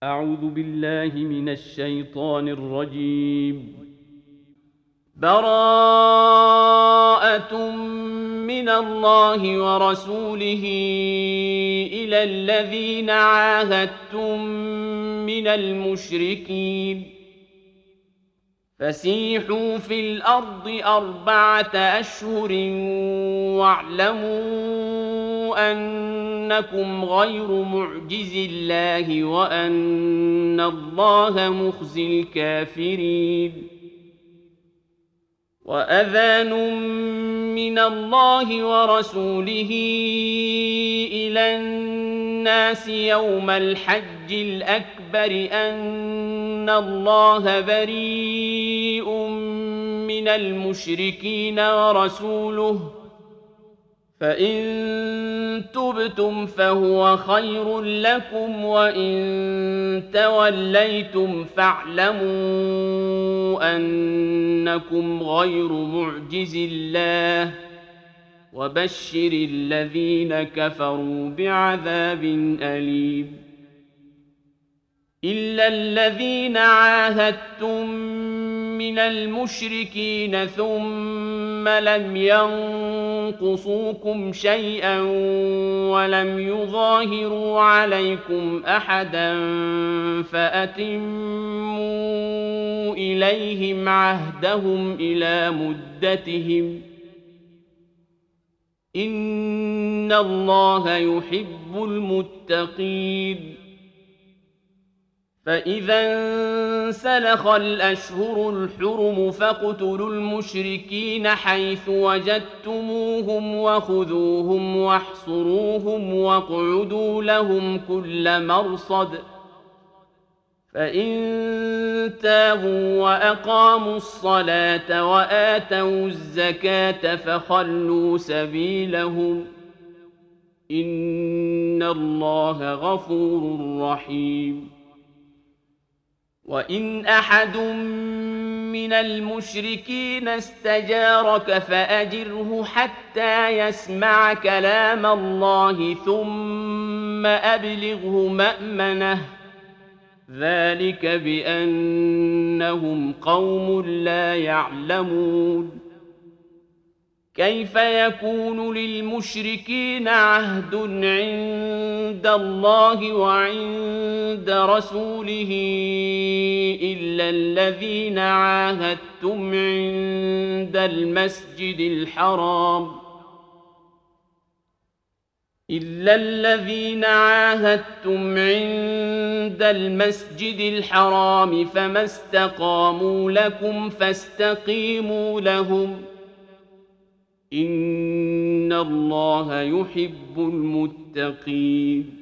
أعوذ بالله من الشيطان الرجيم. براءة من الله ورسوله إلى الذين عاهدتم من المشركين فسيحوا في الأرض 4 أشهر واعلموا أنكم غير معجز الله وأن الله مخزي الكافرين. وأذان من الله ورسوله إلى الناس يوم الحج الأكبر أن الله بريء من المشركين ورسوله فإن تبتم فهو خير لكم وإن توليتم فاعلموا أنكم غير معجز الله وبشر الذين كفروا بعذاب أليم. إلا الذين عاهدتم من المشركين ثم لم ينقصوكم شيئا ولم يظاهروا عليكم أحدا فأتموا إليهم عهدهم إلى مدتهم إن الله يحب المتقين. فإذا انسلخ الأشهر الحرم فاقتلوا المشركين حيث وجدتموهم وخذوهم واحصروهم واقعدوا لهم كل مرصد فإن تابوا وأقاموا الصلاة وآتوا الزكاة فخلوا سبيلهم إن الله غفور رحيم. وإن أحد من المشركين استجارك فأجره حتى يسمع كلام الله ثم أبلغه مأمنه ذلك بأنهم قوم لا يعلمون. كيف يكون للمشركين عهد عند الله وعند رسوله إلا الذين عاهدتم عند المسجد الحرام فما استقاموا لكم فاستقيموا لهم إن الله يحب المتقين.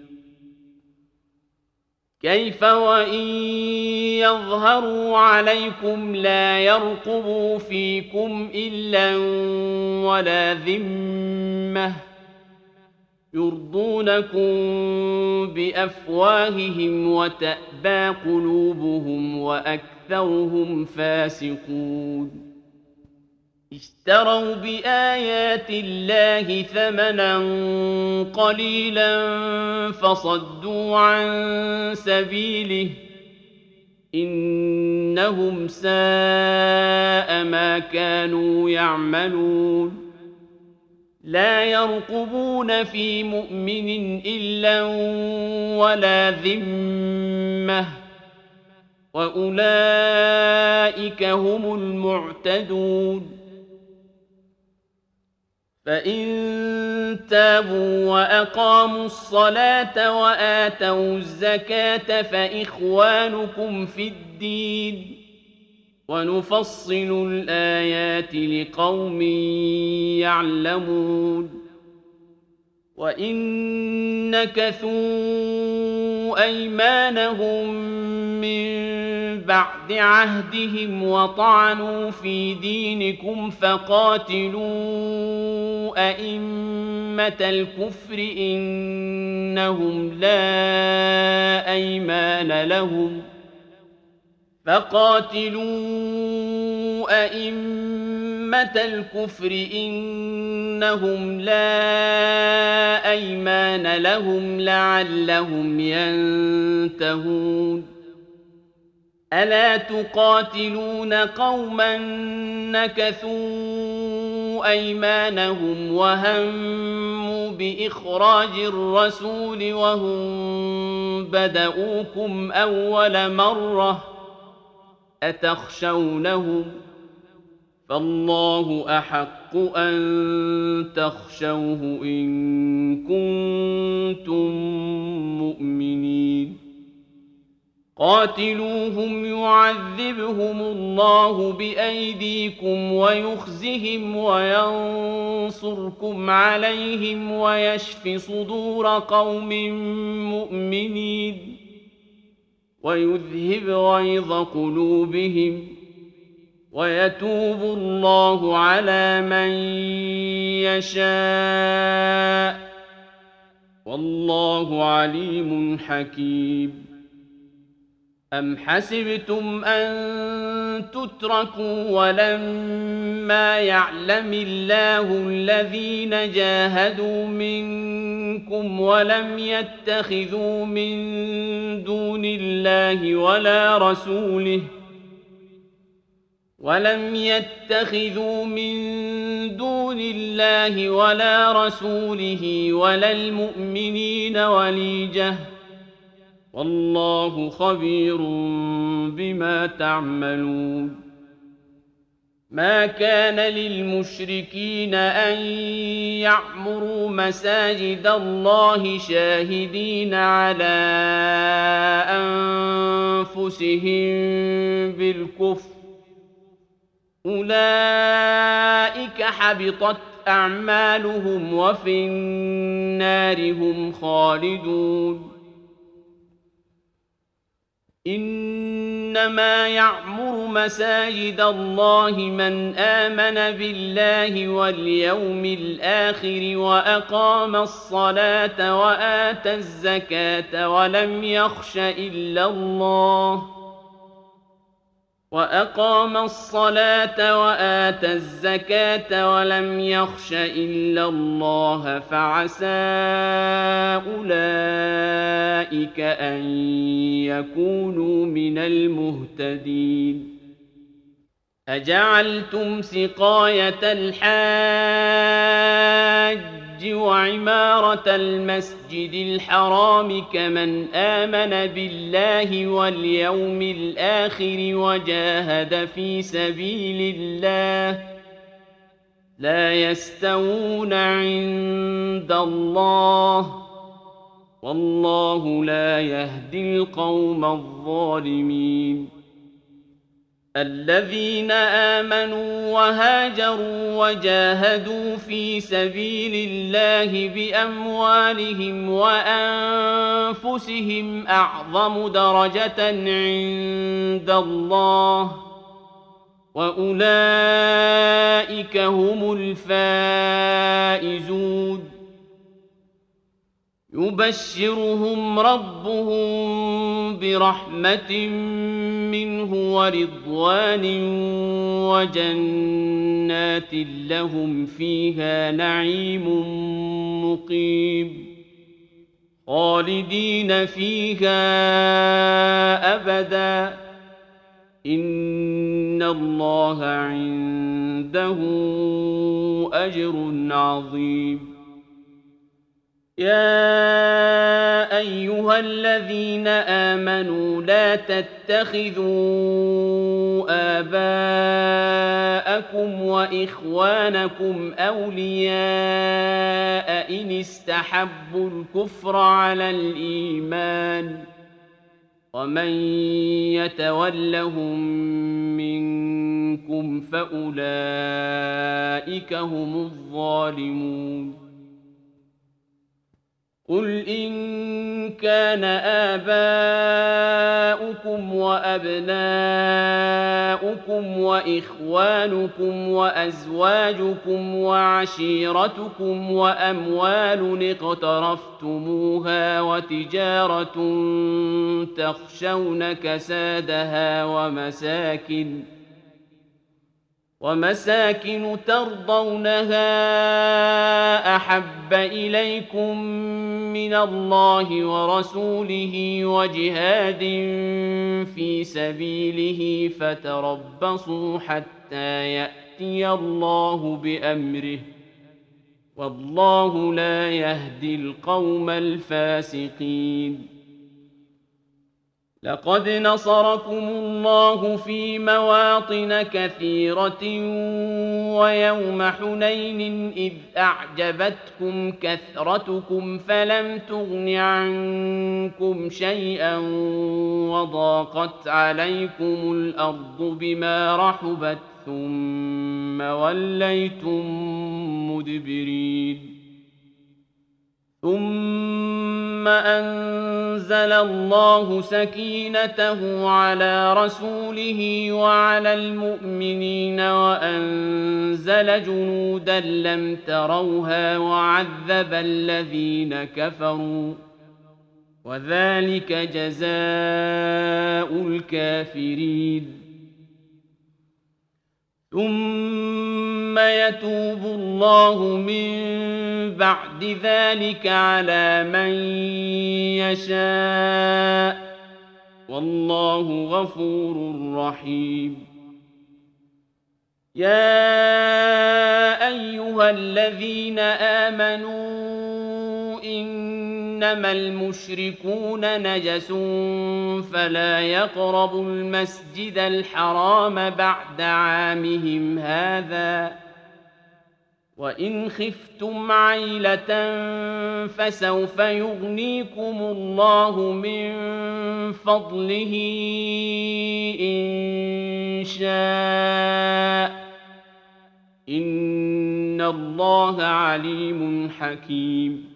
كيف وإن يظهروا عليكم لا يرقبوا فيكم إلا ولا ذمة يرضونكم بأفواههم وتأبى قلوبهم وأكثرهم فاسقون. اشتروا بآيات الله ثمنا قليلا فصدوا عن سبيله إنهم ساء ما كانوا يعملون. لا يرقبون في مؤمن إلا ولا ذمة وأولئك هم المعتدون. فإن تابوا وأقاموا الصلاة وآتوا الزكاة فإخوانكم في الدين ونفصل الآيات لقوم يعلمون. وإن نكثوا أيمانهم من بعد عهدهم وطعنوا في دينكم فقاتلوا أئمة الكفر إنهم لا أيمان لهم فقاتلوا أئمة الكفر إنهم لا أيمان لهم لعلهم ينتهون ألا تقاتلون قوما نكثوا أيمانهم وهموا بإخراج الرسول وهم بدؤوكم أول مرة أتخشونهم فالله أحق أن تخشوه إن كنتم مؤمنين قاتلوهم يعذبهم الله بأيديكم ويخزهم وينصركم عليهم ويشف صدور قوم مؤمنين ويذهب غيظ قلوبهم ويتوب الله على من يشاء والله عليم حكيم أم حسبتم أن تتركوا ولما يعلم الله الذين جاهدوا منكم ولم يتخذوا من دون الله ولا رسوله ولا المؤمنين وليجة والله خبير بما تعملون ما كان للمشركين أن يعمروا مساجد الله شاهدين على أنفسهم بالكفر أولئك حبطت أعمالهم وفي النار هم خالدون إنما يعمر مساجد الله من آمن بالله واليوم الآخر وأقام الصلاة وآتى الزكاة ولم يخش إلا الله فعسى أولئك أن يكونوا من المهتدين أجعلتم سقاية الحاج وعمارة المسجد الحرام كمن آمن بالله واليوم الآخر وجاهد في سبيل الله لا يستوون عند الله والله لا يهدي القوم الظالمين الذين آمنوا وهاجروا وجاهدوا في سبيل الله بأموالهم وأنفسهم أعظم درجة عند الله وأولئك هم الفائزون يبشرهم ربهم برحمة منه ورضوان وجنات لهم فيها نعيم مقيم خالدين فيها أبدا إن الله عنده أجر عظيم يا أيها الذين آمنوا لا تتخذوا آباءكم وإخوانكم أولياء إن استحبوا الكفر على الإيمان ومن يتولهم منكم فأولئك هم الظالمون قل إن كان إخوانكم وأبناؤكم وإخوانكم وأزواجكم وعشيرتكم وأموال اقترفتموها وتجارة تخشون كسادها ومساكن ترضونها أحب إليكم من الله ورسوله وجهاد في سبيله فتربصوا حتى يأتي الله بأمره والله لا يهدي القوم الفاسقين. لقد نصركم الله في مواطن كثيرة ويوم حنين إذ أعجبتكم كثرتكم فلم تغن عنكم شيئا وضاقت عليكم الأرض بما رحبت ثم وليتم مدبرين. ثم أنزل الله سكينته على رسوله وعلى المؤمنين وأنزل جنودا لم تروها وعذب الذين كفروا وذلك جزاء الكافرين. ثم يتوب الله من بعد ذلك على من يشاء والله غفور رحيم. يا أيها الذين آمنوا إنما المشركون نجس فلا يقربوا المسجد الحرام بعد عامهم هذا وإن خفتم عيلة فسوف يغنيكم الله من فضله إن شاء إن الله عليم حكيم.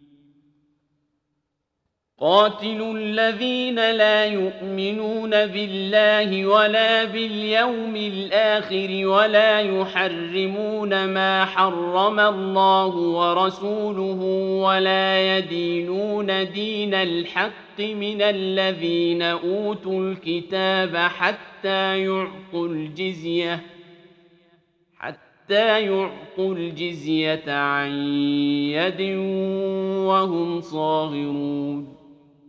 قاتلوا الذين لا يؤمنون بالله ولا باليوم الآخر ولا يحرمون ما حرم الله ورسوله ولا يدينون دين الحق من الذين أوتوا الكتاب حتى يعطوا الجزية عن يد وهم صاغرون.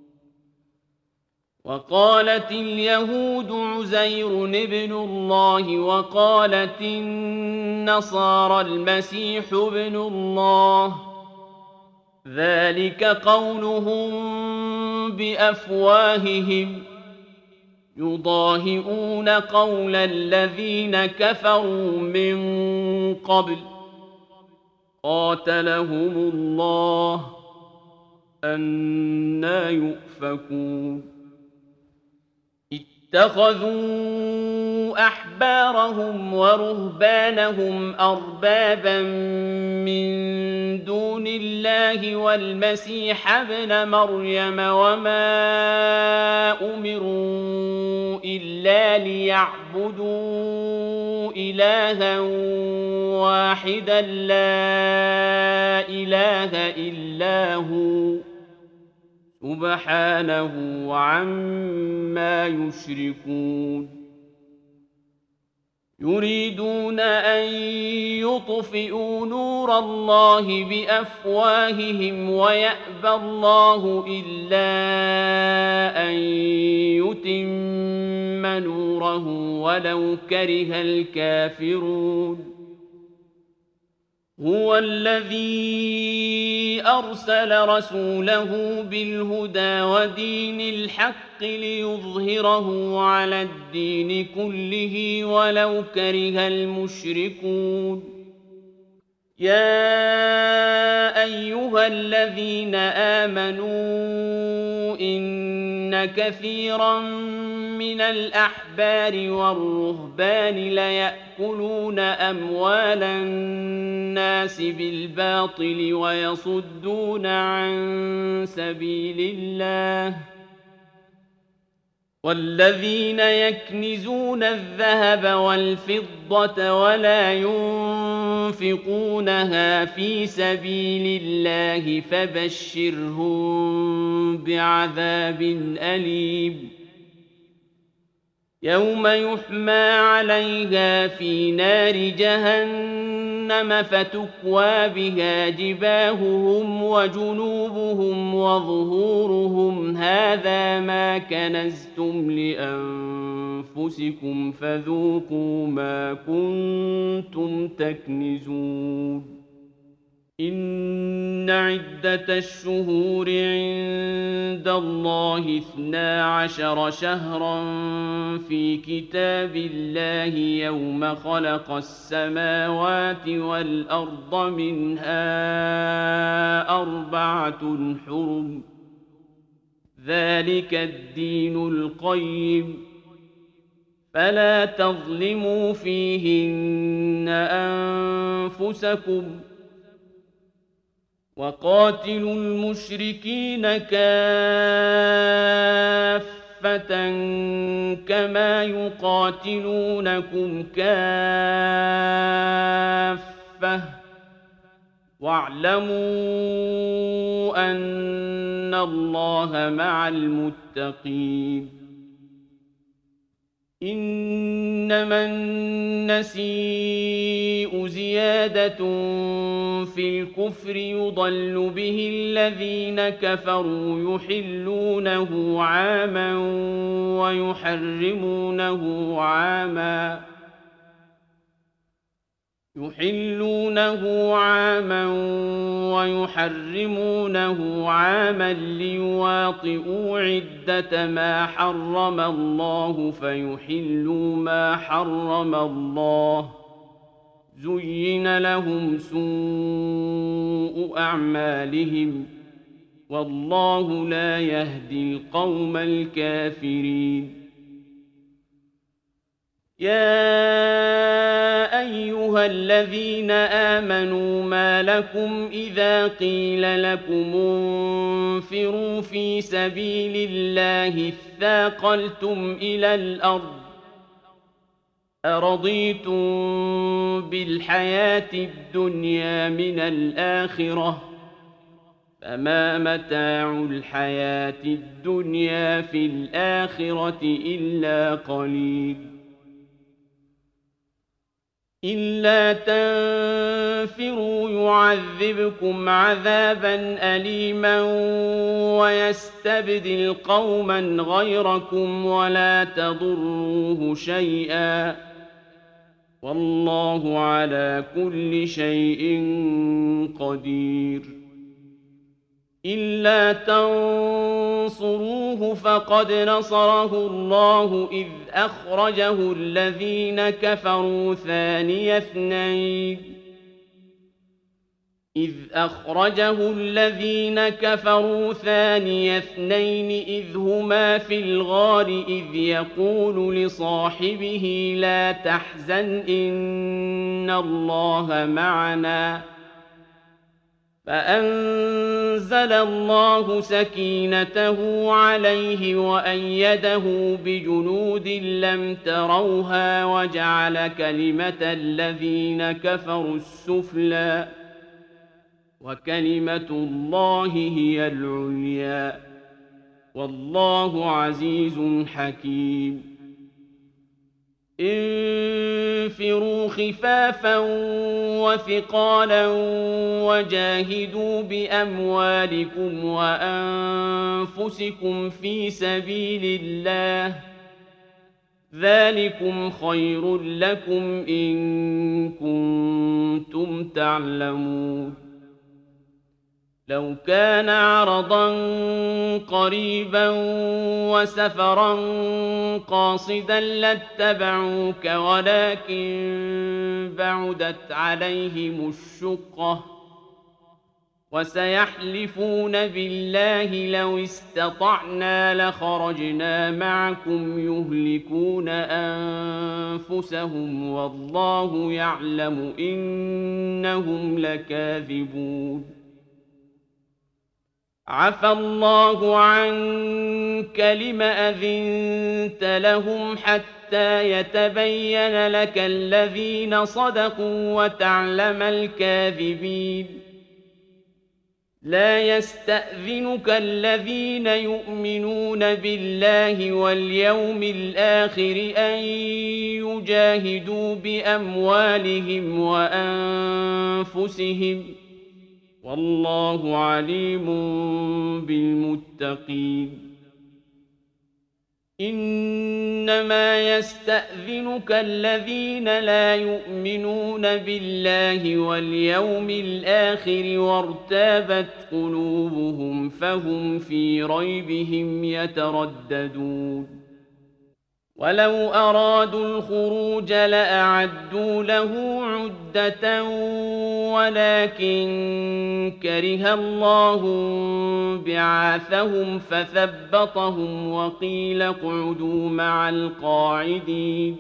وقالت اليهود عزير ابن الله وقالت النصارى المسيح ابن الله ذلك قولهم بأفواههم يضاهئون قول الذين كفروا من قبل قاتلهم الله أنى يؤفكون. اتخذوا أحبارهم ورهبانهم أربابا من دون الله والمسيح ابن مريم وما أمروا إلا ليعبدوا إلها واحدا لا إله إلا هو سبحانه عما يشركون. يريدون أن يطفئوا نور الله بأفواههم ويأبى الله إلا أن يتم نوره ولو كره الكافرون. هو الذي أرسل رسوله بالهدى ودين الحق ليظهره على الدين كله ولو كره المشركون. يا أيها الذين آمنوا إن كثيرا من الأحبار والرهبان ليأكلون أموال الناس بالباطل ويصدون عن سبيل الله والذين يكنزون الذهب والفضة ولا ينفقونها في سبيل الله فبشرهم بعذاب أليم يوم يحمى عليها في نار جهنم فتكوى بها جباههم وجنوبهم وظهورهم هذا ما كنزتم لأنفسكم فذوقوا ما كنتم تكنزون إن عدة الشهور عند الله 12 شهرا في كتاب الله يوم خلق السماوات والأرض منها 4 حرم ذلك الدين القيم فلا تظلموا فيهن أنفسكم وقاتلوا المشركين كافة كما يقاتلونكم كافة واعلموا أن الله مع المتقين إنما النسيء زيادة في الكفر يضل به الذين كفروا يحلونه عاما ويحرمونه عاما ليواطئوا عدة ما حرم الله فيحلوا ما حرم الله زين لهم سوء أعمالهم والله لا يهدي القوم الكافرين يا أيها الذين آمنوا ما لكم إذا قيل لكم انفروا في سبيل الله اثاقلتم إلى الأرض أرضيتم بالحياة الدنيا من الآخرة فما متاع الحياة الدنيا في الآخرة إلا قليل إلا تنفروا يعذبكم عذابا أليما ويستبدل قوما غيركم ولا تضروه شيئا والله على كل شيء قدير إلا تنصروه فقد نصره الله إذ أخرجه الذين كفروا ثاني اثنين إذ هما في الغار إذ يقول لصاحبه لا تحزن إن الله معنا فأنزل الله سكينته عليه وأيده بجنود لم تروها وجعل كلمة الذين كفروا السفلى وكلمة الله هي العليا والله عزيز حكيم انفروا خفافا وثقالا وجاهدوا بأموالكم وأنفسكم في سبيل الله ذلكم خير لكم إن كنتم تعلمون لو كان عرضا قريبا وسفرا قاصدا لاتبعوك ولكن بعدت عليهم الشقة وسيحلفون بالله لو استطعنا لخرجنا معكم يهلكون أنفسهم والله يعلم إنهم لكاذبون عفى الله عنك لم أذنت لهم حتى يتبين لك الذين صدقوا وتعلم الكاذبين لا يستأذنك الذين يؤمنون بالله واليوم الآخر أن يجاهدوا بأموالهم وأنفسهم والله عليم بالمتقين إنما يستأذنك الذين لا يؤمنون بالله واليوم الآخر وارتابت قلوبهم فهم في ريبهم يترددون ولو أرادوا الخروج لأعدوا له عدة ولكن كره الله بعاثهم فثبطهم وقيل اقعدوا مع القاعدين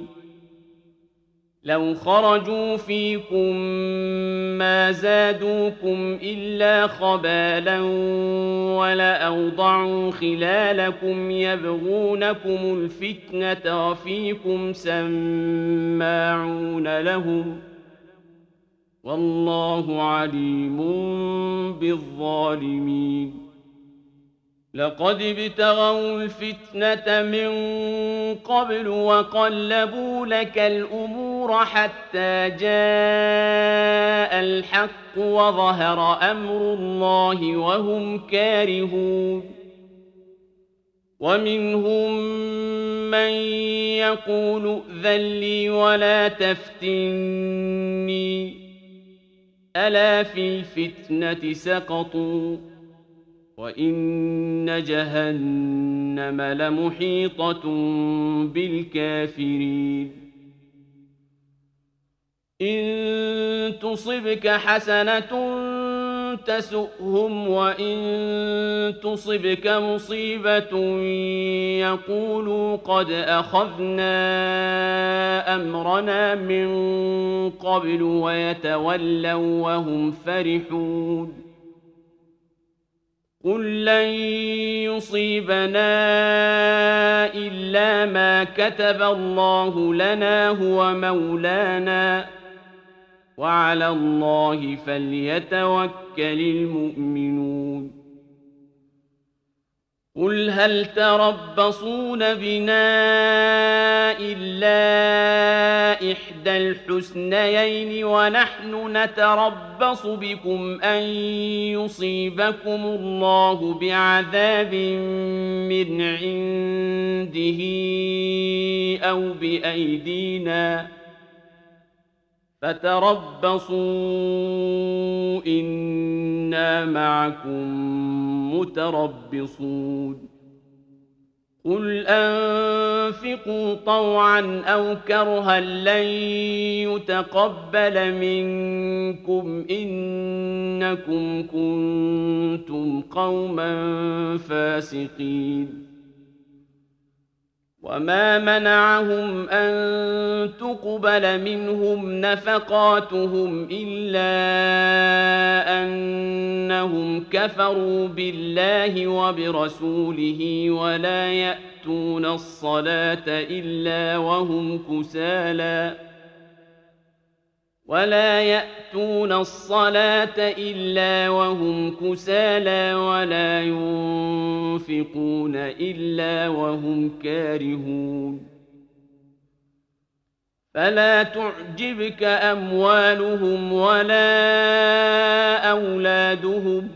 لو خرجوا فيكم ما زادوكم إلا خبالا ولأوضعوا خلالكم يبغونكم الفتنة وفيكم سماعون لهم والله عليم بالظالمين لقد ابتغوا الفتنة من قبل وقلبوا لك الأمور حتى جاء الحق وظهر أمر الله وهم كارهون ومنهم من يقول ائذن لي ولا تفتني ألا في الفتنة سقطوا وإن جهنم لمحيطة بالكافرين إن تصبك حسنة تسؤهم وإن تصبك مصيبة يقولوا قد أخذنا أمرنا من قبل ويتولوا وهم فرحون قل لن يصيبنا إلا ما كتب الله لنا هو مولانا وعلى الله فليتوكل المؤمنون قل هل تربصون بنا إلا إحدى الحسنيين ونحن نتربص بكم أن يصيبكم الله بعذاب من عنده أو بأيدينا فتربصوا إنا معكم متربصون قل أنفقوا طوعا أو كرها لن يتقبل منكم إنكم كنتم قوما فاسقين وما منعهم أن تقبل منهم نفقاتهم إلا أنهم كفروا بالله وبرسوله ولا يأتون الصلاة إلا وهم كسالى ولا ينفقون إلا وهم كارهون فلا تعجبك أموالهم ولا أولادهم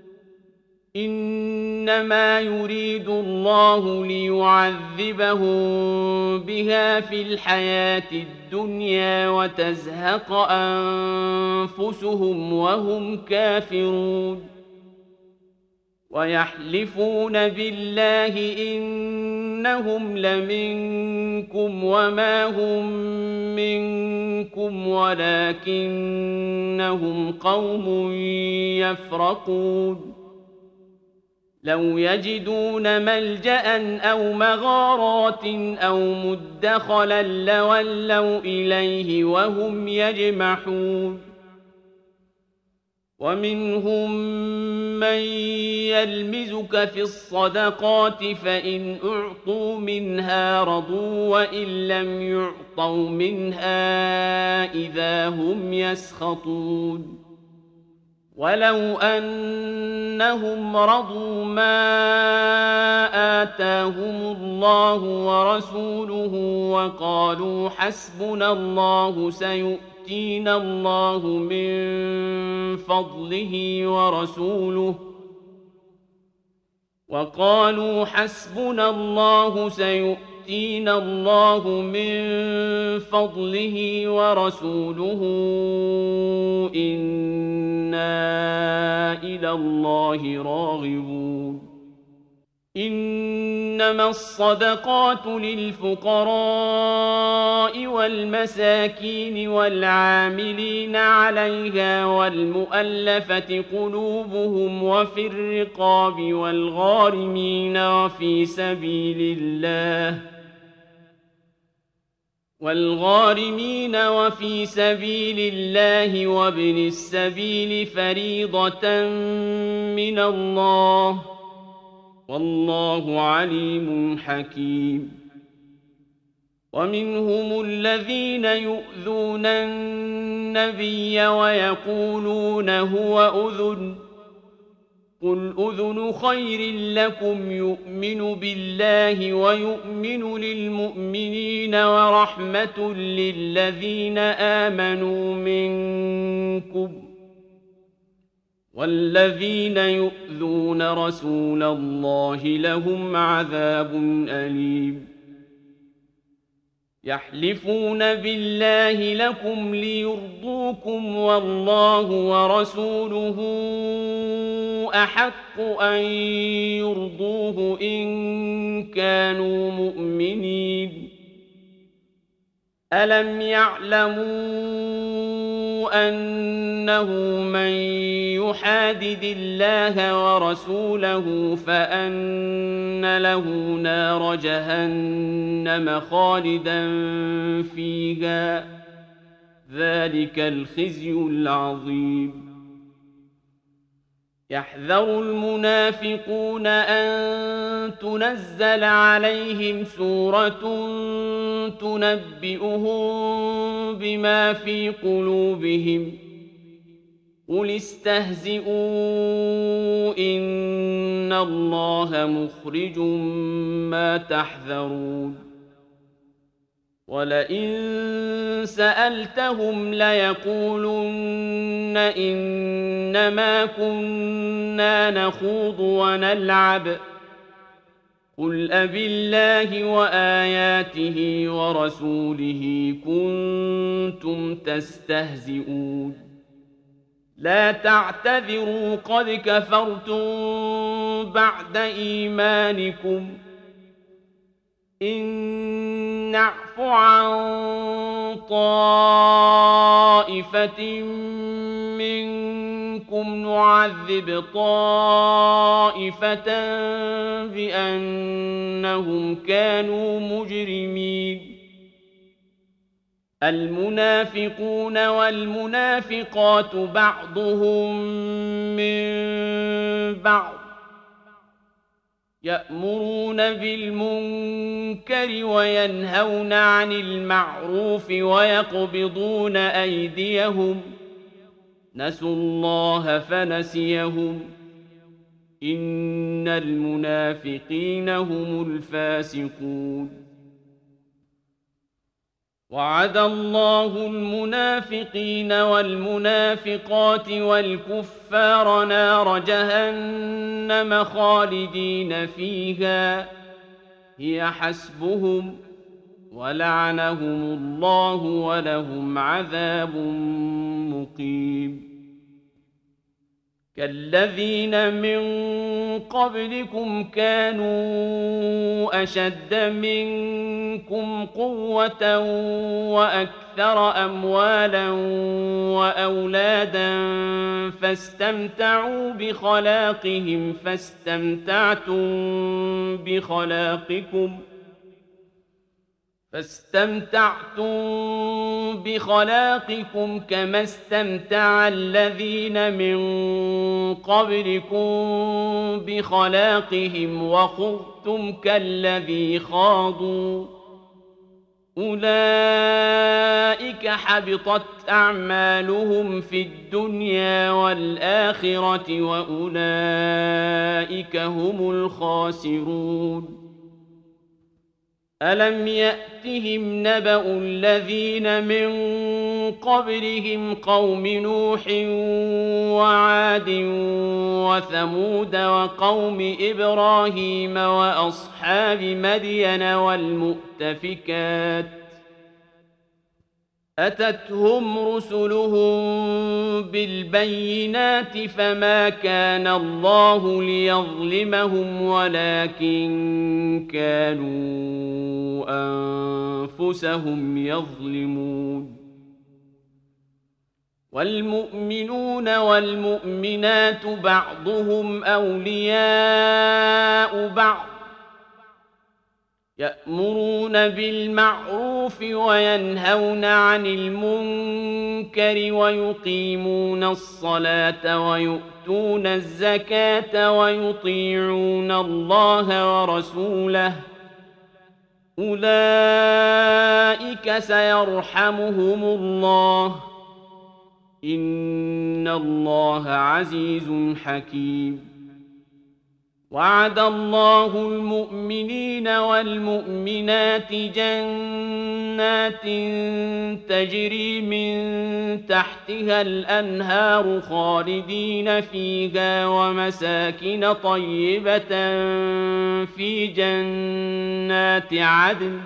إنما يريد الله ليعذبهم بها في الحياة الدنيا وتزهق أنفسهم وهم كافرون ويحلفون بالله إنهم لمنكم وما هم منكم ولكنهم قوم يفرقون لو يجدون ملجأ أو مغارات أو مدخلا لولوا إليه وهم يجمحون ومنهم من يلمزك في الصدقات فإن أعطوا منها رضوا وإن لم يعطوا منها إذا هم يسخطون ولو أنهم رضوا ما آتاهم الله ورسوله وقالوا حسبنا الله سيؤتينا الله من فضله ورسوله إنا إلى الله راغبون إنما الصدقات للفقراء والمساكين والعاملين عليها والمؤلفة قلوبهم وفي الرقاب والغارمين وفي سبيل الله وابن السبيل فريضة من الله والله عليم حكيم ومنهم الذين يؤذون النبي ويقولون هو أذن قل أذن خير لكم يؤمن بالله ويؤمن للمؤمنين ورحمة للذين آمنوا منكم والذين يؤذون رسول الله لهم عذاب أليم يحلفون بالله لكم ليرضوكم والله ورسوله أحق أن يرضوه إن كانوا مؤمنين ألم يعلموا أنه من يحادد الله ورسوله فأن له نار جهنم خالدا فيها ذلك الخزي العظيم يحذر المنافقون أن تنزل عليهم سورة تنبئهم بما في قلوبهم قل استهزئوا إن الله مخرج ما تحذرون ولئن سألتهم ليقولن إنما كنا نخوض ونلعب قل أبالله وآياته ورسوله كنتم تستهزئون لا تعتذروا قد كفرتم بعد إيمانكم إن نعف عن طائفة منكم نعذب طائفة بأنهم كانوا مجرمين المنافقون والمنافقات بعضهم من بعض يأمرون بالمنكر وينهون عن المعروف ويقبضون أيديهم نسوا الله فنسيهم إن المنافقين هم الفاسقون وعد الله المنافقين والمنافقات والكفار نار جهنم خالدين فيها هي حسبهم ولعنهم الله ولهم عذاب مقيم كالذين من قبلكم كانوا أشد منكم قوة وأكثر أموالا وأولادا فاستمتعوا بخلاقهم فاستمتعتم بخلاقكم كما استمتع الذين من قبلكم بخلاقهم وخضتم كالذي خاضوا أولئك حبطت أعمالهم في الدنيا والآخرة وأولئك هم الخاسرون ألم يأتهم نبأ الذين من قبلهم قوم نوح وعاد وثمود وقوم إبراهيم وأصحاب مدين والمؤتفكات أتتهم رسلهم بالبينات فما كان الله ليظلمهم ولكن كانوا أنفسهم يظلمون والمؤمنون والمؤمنات بعضهم أولياء بعض يأمرون بالمعروف وينهون عن المنكر ويقيمون الصلاة ويؤتون الزكاة ويطيعون الله ورسوله أولئك سيرحمهم الله إن الله عزيز حكيم وعد الله المؤمنين والمؤمنات جنات تجري من تحتها الأنهار خالدين فيها ومساكن طيبة في جنات عدن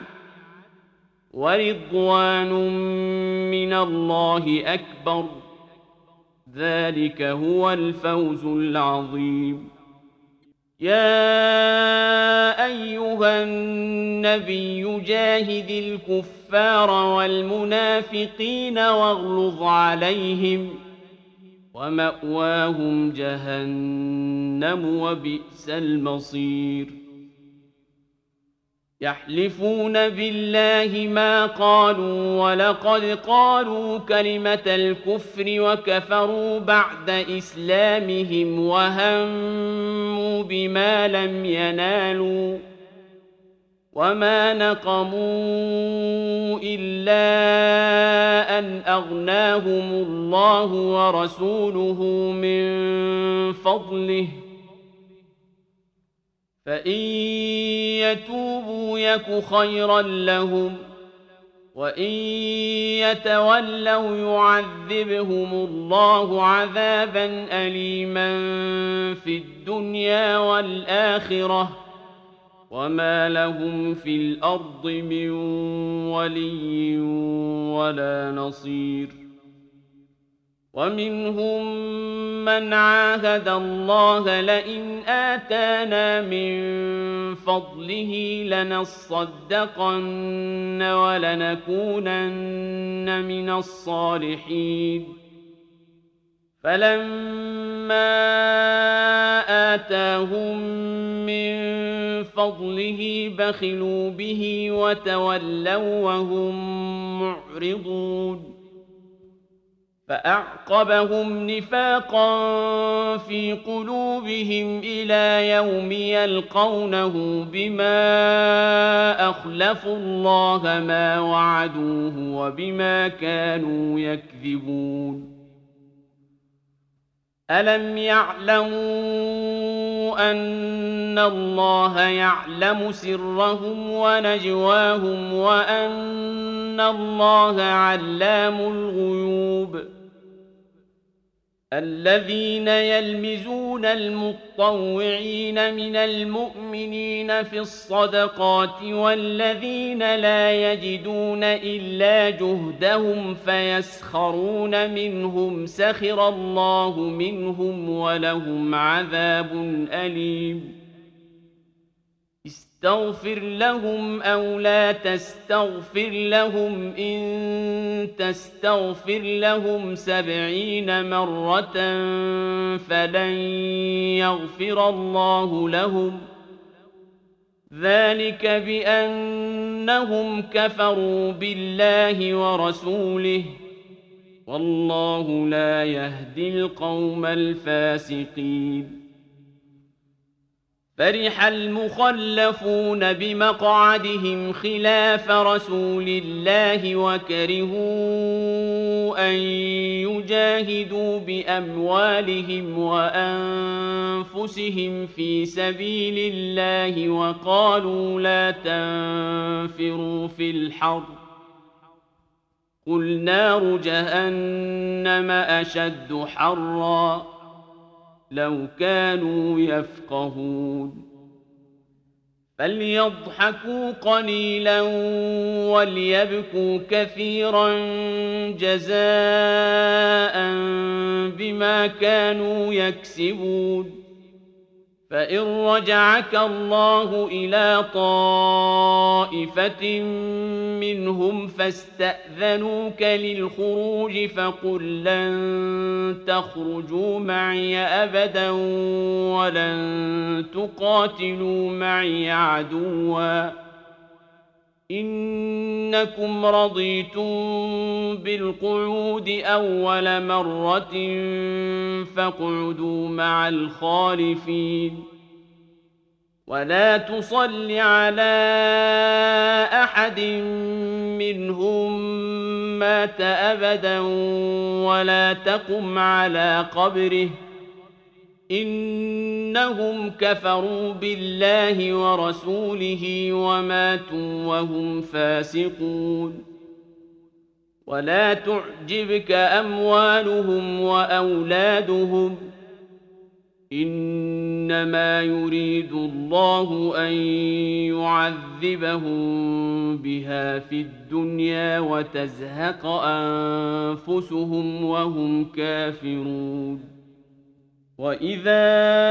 ورضوان من الله أكبر ذلك هو الفوز العظيم يا أيها النبي جاهد الكفار والمنافقين واغلظ عليهم ومأواهم جهنم وبئس المصير يحلفون بالله ما قالوا ولقد قالوا كلمة الكفر وكفروا بعد إسلامهم وهموا بما لم ينالوا وما نقموا إلا أن أغناهم الله ورسوله من فضله فإن يتوبوا يك خيرا لهم وإن يتولوا يعذبهم الله عذابا أليما في الدنيا والآخرة وما لهم في الأرض من ولي ولا نصير ومنهم من عاهد الله لئن آتانا من فضله لنصدقن ولنكونن من الصالحين فلما آتاهم من فضله بخلوا به وتولوا وهم معرضون فأعقبهم نفاقا في قلوبهم إلى يوم يلقونه بما أخلفوا الله ما وعدوه وبما كانوا يكذبون ألم يعلموا أن الله يعلم سرهم ونجواهم وأن الله علام الغيوب الذين يلمزون المطوعين من المؤمنين في الصدقات والذين لا يجدون إلا جهدهم فيسخرون منهم سخر الله منهم ولهم عذاب أليم استغفر لهم أو لا تستغفر لهم إن تستغفر لهم 70 مرة فلن يغفر الله لهم ذلك بأنهم كفروا بالله ورسوله والله لا يهدي القوم الفاسقين فرح المخلفون بمقعدهم خلاف رسول الله وكرهوا أن يجاهدوا بأموالهم وأنفسهم في سبيل الله وقالوا لا تنفروا في الحر قل نار جهنم أشد حرًّا لو كانوا يفقهون فليضحكوا قليلا وليبكوا كثيرا جزاء بما كانوا يكسبون فإن رجعك الله إلى طائفة منهم فاستأذنوك للخروج فقل لن تخرجوا معي أبدا ولن تقاتلوا معي عدوا إنكم رضيتم بالقعود أول مرة فاقعدوا مع الخالفين ولا تصل على أحد منهم مات أبدا ولا تقم على قبره إنهم كفروا بالله ورسوله وماتوا وهم فاسقون ولا تعجبك أموالهم وأولادهم إنما يريد الله أن يعذبهم بها في الدنيا وتزهق أنفسهم وهم كافرون وإذا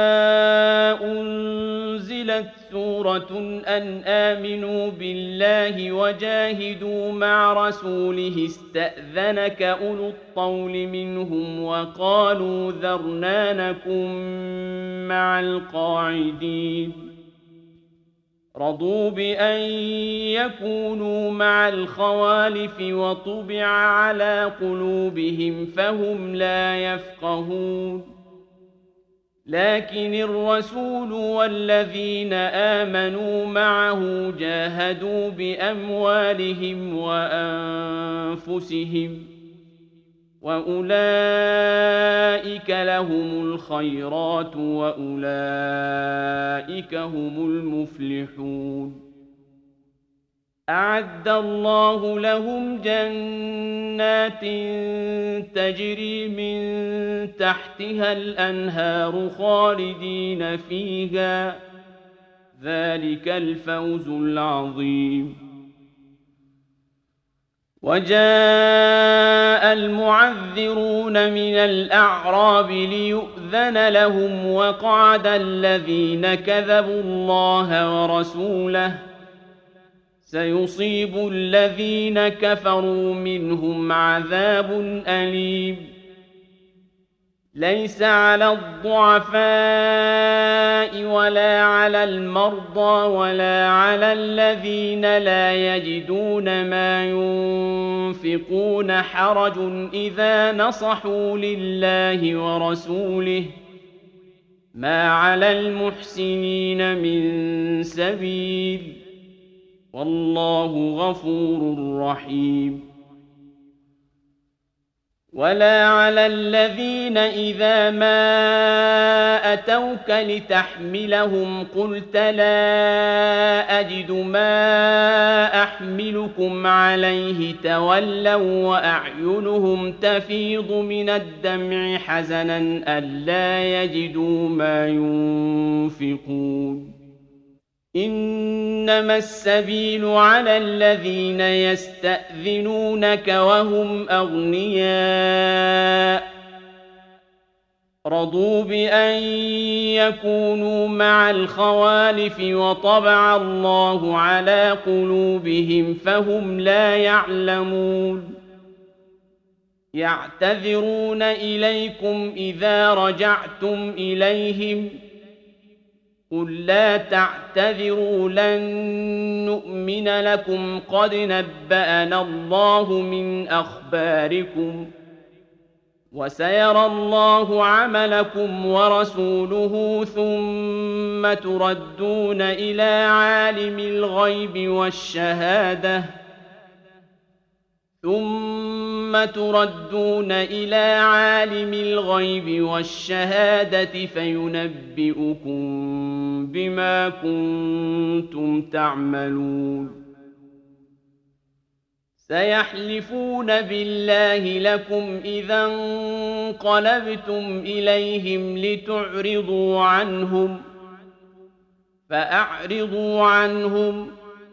أنزلت سورة أن آمنوا بالله وجاهدوا مع رسوله استأذنك أولو الطول منهم وقالوا ذرنا نكن مع القاعدين رضوا بأن يكونوا مع الخوالف وطبع على قلوبهم فهم لا يفقهون لكن الرسول والذين آمنوا معه جاهدوا بأموالهم وأنفسهم وأولئك لهم الخيرات وأولئك هم المفلحون أعد الله لهم جنات تجري من تحتها الأنهار خالدين فيها ذلك الفوز العظيم وجاء المعذرون من الأعراب ليؤذن لهم وقعد الذين كذبوا الله ورسوله سيصيب الذين كفروا منهم عذاب أليم ليس على الضعفاء ولا على المرضى ولا على الذين لا يجدون ما ينفقون حرج إذا نصحوا لله ورسوله ما على المحسنين من سبيل والله غفور رحيم ولا على الذين إذا ما أتوك لتحملهم قلت لا أجد ما أحملكم عليه تولوا وأعينهم تفيض من الدمع حزنا ألا يجدوا ما ينفقون إنما السبيل على الذين يستأذنونك وهم أغنياء رضوا بأن يكونوا مع الخوالف وطبع الله على قلوبهم فهم لا يعلمون يعتذرون إليكم إذا رجعتم إليهم قل لا تعتذروا لن نؤمن لكم قد نبأنا الله من أخباركم وسيرى الله عملكم ورسوله ثم تردون إلى عالم الغيب والشهادة فينبئكم بما كنتم تعملون سيحلفون بالله لكم إذا انقلبتم إليهم لتعرضوا عنهم فأعرضوا عنهم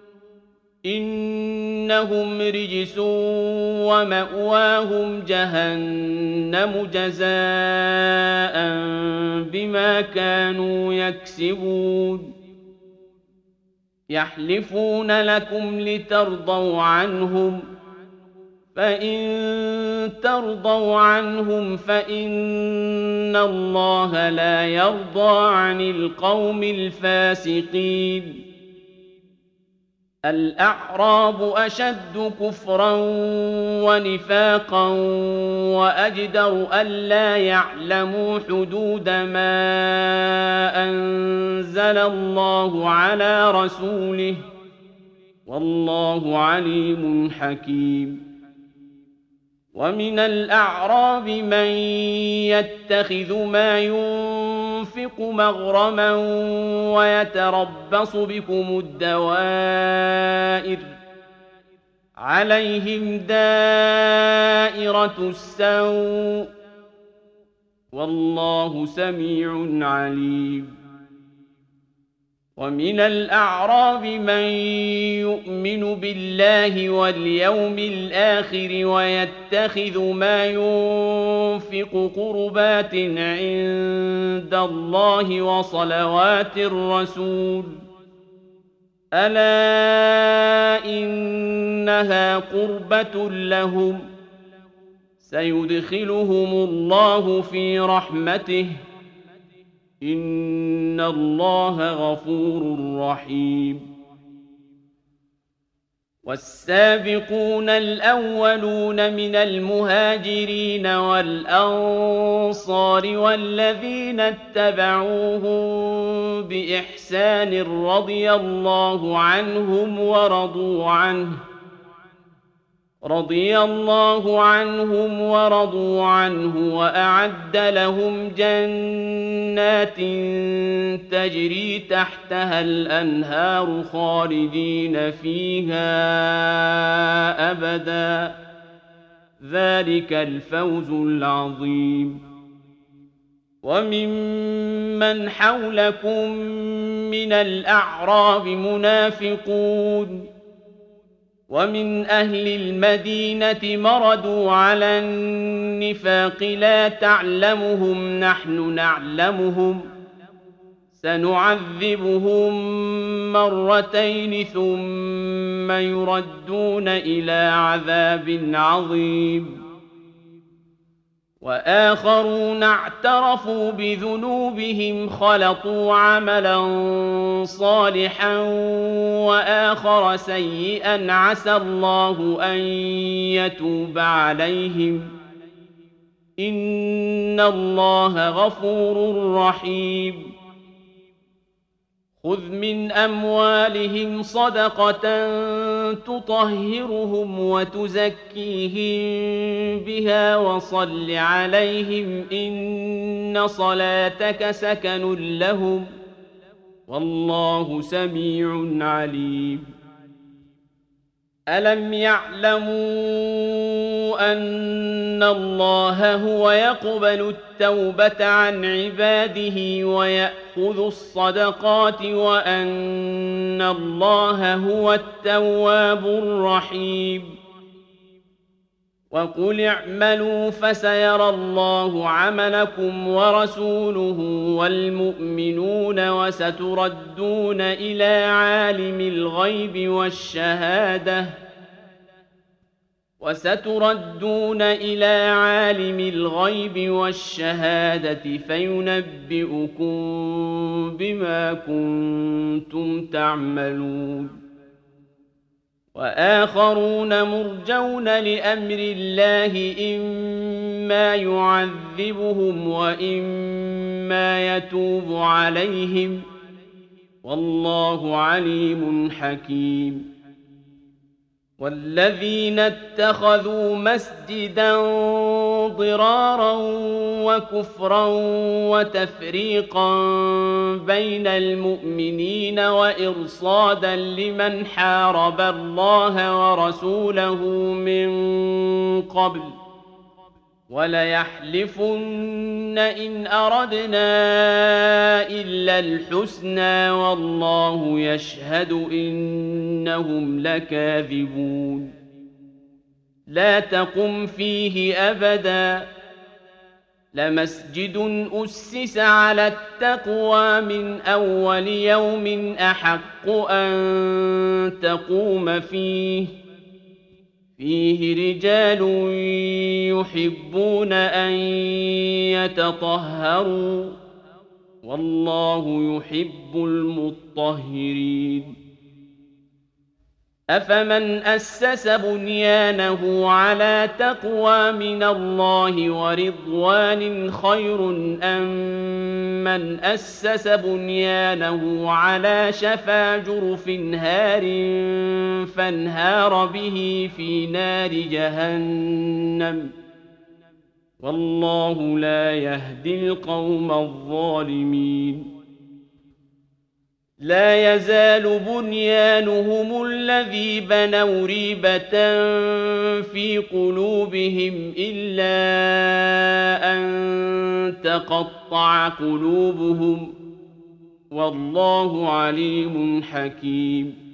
إنهم رجس ومأواهم جهنم جزاء بما كانوا يكسبون يحلفون لكم لترضوا عنهم فإن ترضوا عنهم فإن الله لا يرضى عن القوم الفاسقين الأعراب أشد كفرا ونفاقا وأجدر ألا يعلموا حدود ما أنزل الله على رسوله والله عليم حكيم ومن الأعراب من يتخذ ما ينفق مغرما ويتربص بكم الدوائر عليهم دائرة السوء والله سميع عليم ومن الأعراب من يؤمن بالله واليوم الآخر ويتخذ ما ينفق قربات عند الله وصلوات الرسول ألا إنها قربة لهم سيدخلهم الله في رحمته إن الله غفور رحيم والسابقون الأولون من المهاجرين والأنصار والذين اتبعوهم بإحسان رضي الله عنهم ورضوا عنه وأعد لهم جنات تجري تحتها الأنهار خالدين فيها أبدا ذلك الفوز العظيم وممن حولكم من الأعراب منافقون ومن أهل المدينة مردوا على النفاق لا تعلمهم نحن نعلمهم سنعذبهم مرتين ثم يردون إلى عذاب عظيم وآخرون اعترفوا بذنوبهم خلطوا عملا صالحا وآخر سيئا عسى الله أن يتوب عليهم إن الله غفور رحيم خذ من أموالهم صدقة تطهرهم وتزكيهم بها وصل عليهم إن صلاتك سكن لهم والله سميع عليم ألم يعلموا أن الله هو يقبل التوبة عن عباده ويأخذ الصدقات وأن الله هو التواب الرحيم وقل اعملوا فسيرى الله عملكم ورسوله والمؤمنون وستردون إلى عالم الغيب والشهادة وستردون إلى عالم الغيب والشهادة فينبئكم بما كنتم تعملون وآخرون مرجون لأمر الله إما يعذبهم وإما يتوب عليهم والله عليم حكيم والذين اتخذوا مسجدا ضرارا وكفرا وتفريقا بين المؤمنين وإرصادا لمن حارب الله ورسوله من قبل وليحلفن إن أردنا إلا الحسنى والله يشهد إنهم لكاذبون لا تقم فيه أبدا لمسجد أسس على التقوى من أول يوم أحق أن تقوم فيه رجال يحبون أن يتطهروا والله يحب المطهرين أفمن أسس بنيانه على تقوى من الله ورضوان خير أم من أسس بنيانه على شفا جرف هار فانهار به في نار جهنم والله لا يهدي القوم الظالمين لا يزال بنيانهم الذي بنوا ريبة في قلوبهم إلا أن تقطع قلوبهم والله عليم حكيم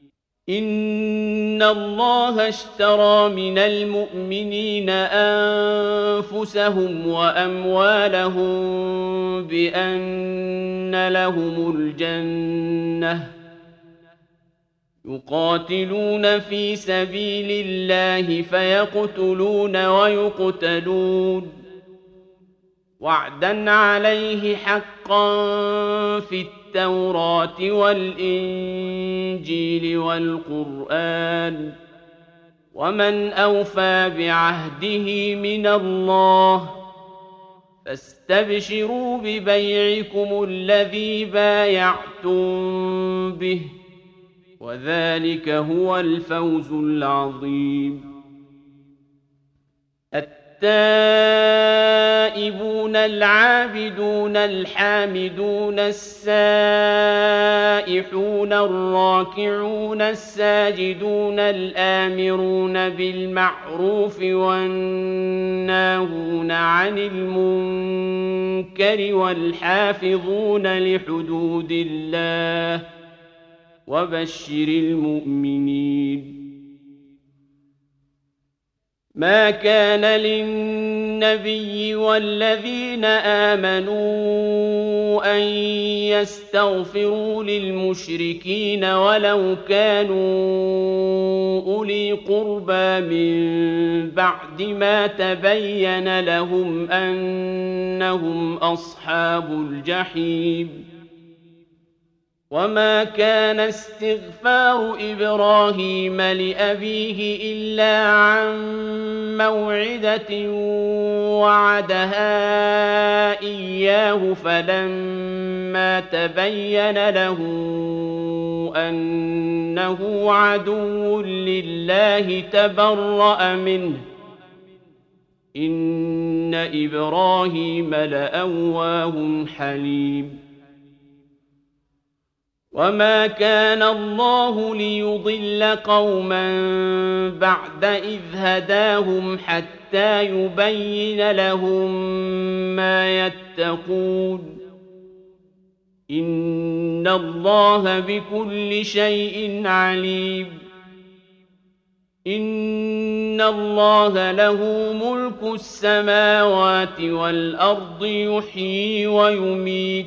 إن الله اشترى من المؤمنين أنفسهم وأموالهم بأن لهم الجنة يقاتلون في سبيل الله فيقتلون ويقتلون وعدا عليه حقا في التوراة والإنجيل والقرآن ومن أوفى بعهده من الله فاستبشروا ببيعكم الذي بايعتم به وذلك هو الفوز العظيم التائبون العابدون الحامدون السائحون الراكعون الساجدون الآمرون بالمعروف والناهون عن المنكر والحافظون لحدود الله وبشر المؤمنين ما كان للنبي والذين آمنوا أن يستغفروا للمشركين ولو كانوا أولي قربى من بعد ما تبين لهم أنهم أصحاب الجحيم وما كان استغفار إبراهيم لأبيه إلا عن موعدة وعدها إياه فلما تبين له أنه عدو لله تبرأ منه إن إبراهيم لأواه حليم وما كان الله ليضل قوما بعد إذ هداهم حتى يبين لهم ما يتقون إن الله بكل شيء عليم إن الله له ملك السماوات والأرض يحيي ويميت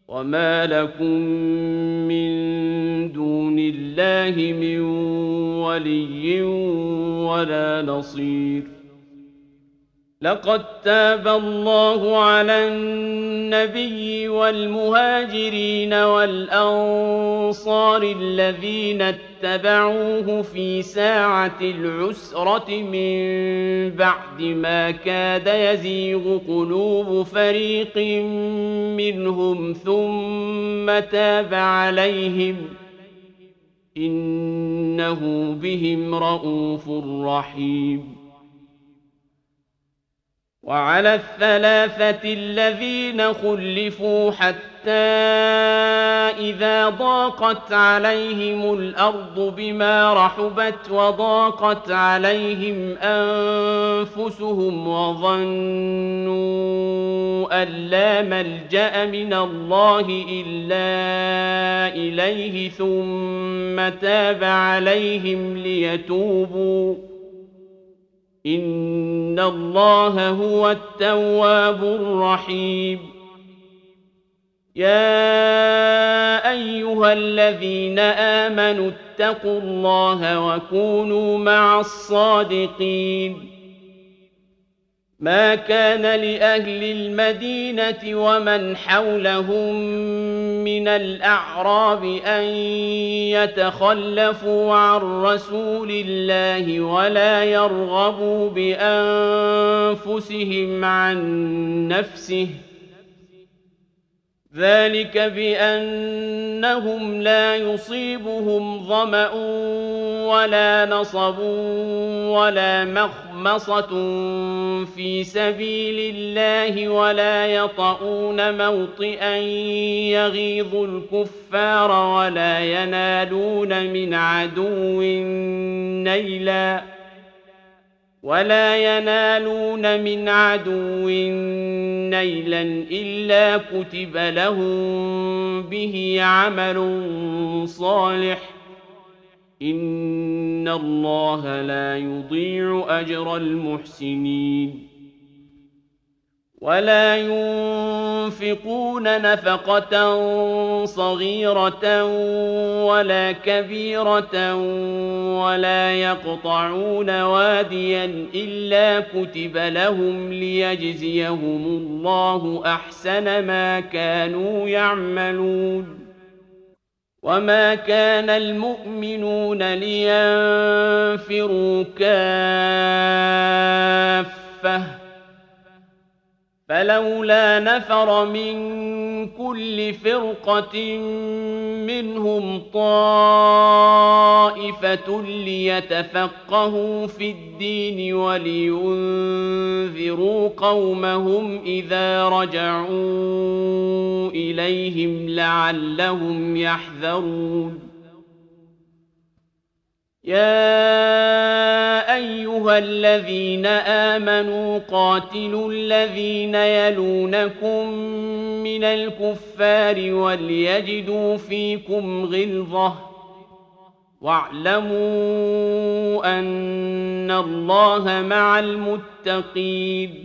وما لكم من دون الله من ولي ولا نصير. لقد تاب الله على النبي والمهاجرين والأنصار الذين اتبعوه في ساعة العسرة من بعد ما كاد يزيغ قلوب فريق منهم ثم تاب عليهم إنه بهم رءوف رحيم. وعلى الثلاثة الذين خلفوا حتى إذا ضاقت عليهم الأرض بما رحبت وضاقت عليهم أنفسهم وظنوا أن لا ملجأ من الله إلا إليه ثم تاب عليهم ليتوبوا إن الله هو التواب الرحيم. يا أيها الذين آمنوا اتقوا الله وكونوا مع الصادقين. ما كان لأهل المدينة ومن حولهم من الأعراب أن يتخلفوا عن رسول الله ولا يرغبوا بأنفسهم عن نفسه ذلك بأنهم لا يصيبهم ظمأ ولا نصب ولا مخمصة في سبيل الله ولا يطؤون موطئا يغيظ الكفار ولا ينالون من عدو نيلا إلا كتب لهم به عمل صالح إن الله لا يضيع أجر المحسنين. ولا ينفقون نفقة صغيرة ولا كبيرة ولا يقطعون واديا إلا كتب لهم ليجزيهم الله أحسن ما كانوا يعملون. وما كان المؤمنون لينفروا كافة فلولا نفر من كل فرقة منهم طائفة ليتفقهوا في الدين ولينذروا قومهم إذا رجعوا إليهم لعلهم يحذرون. يا أيها الذين آمنوا قاتلوا الذين يلونكم من الكفار وليجدوا فيكم غلظة واعلموا أن الله مع المتقين.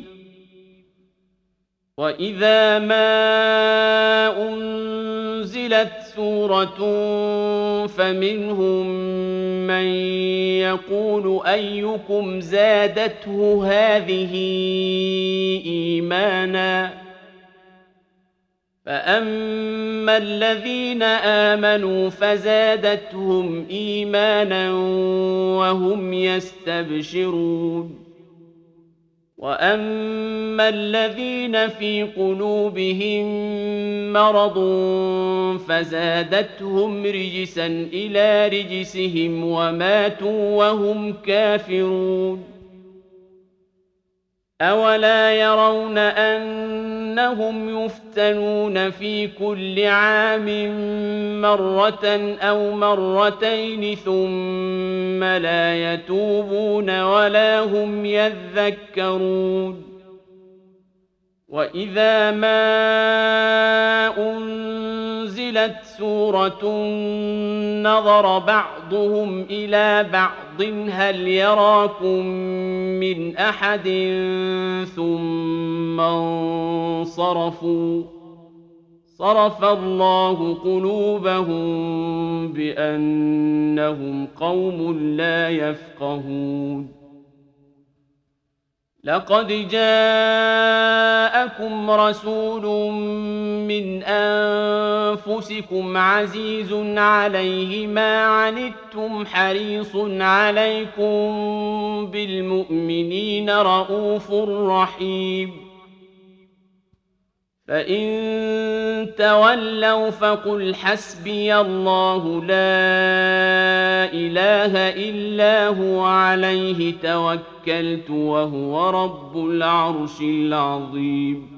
وإذا ما أنزلت سورة فمنهم من يقول أيكم زادته هذه إيمانا فأما الذين آمنوا فزادتهم إيمانا وهم يستبشرون. وأما الذين في قلوبهم مرض فزادتهم رجسا إلى رجسهم وماتوا وهم كافرون. أولا يرون أنهم يفتنون في كل عام مرة أو مرتين ثم لا يتوبون ولا هم يذكرون. وإذا ما أنزلت سورة نظر بعضهم إلى بعض هل يراكم من أحد ثم انصرفوا صرف الله قلوبهم بأنهم قوم لا يفقهون لقد جاءكم رسول من أنفسكم عزيز عليه ما عنتم حريص عليكم بالمؤمنين رءوف رحيم فإن تولوا فقل حسبي الله لا إله إلا هو عليه توكلت وهو رب العرش العظيم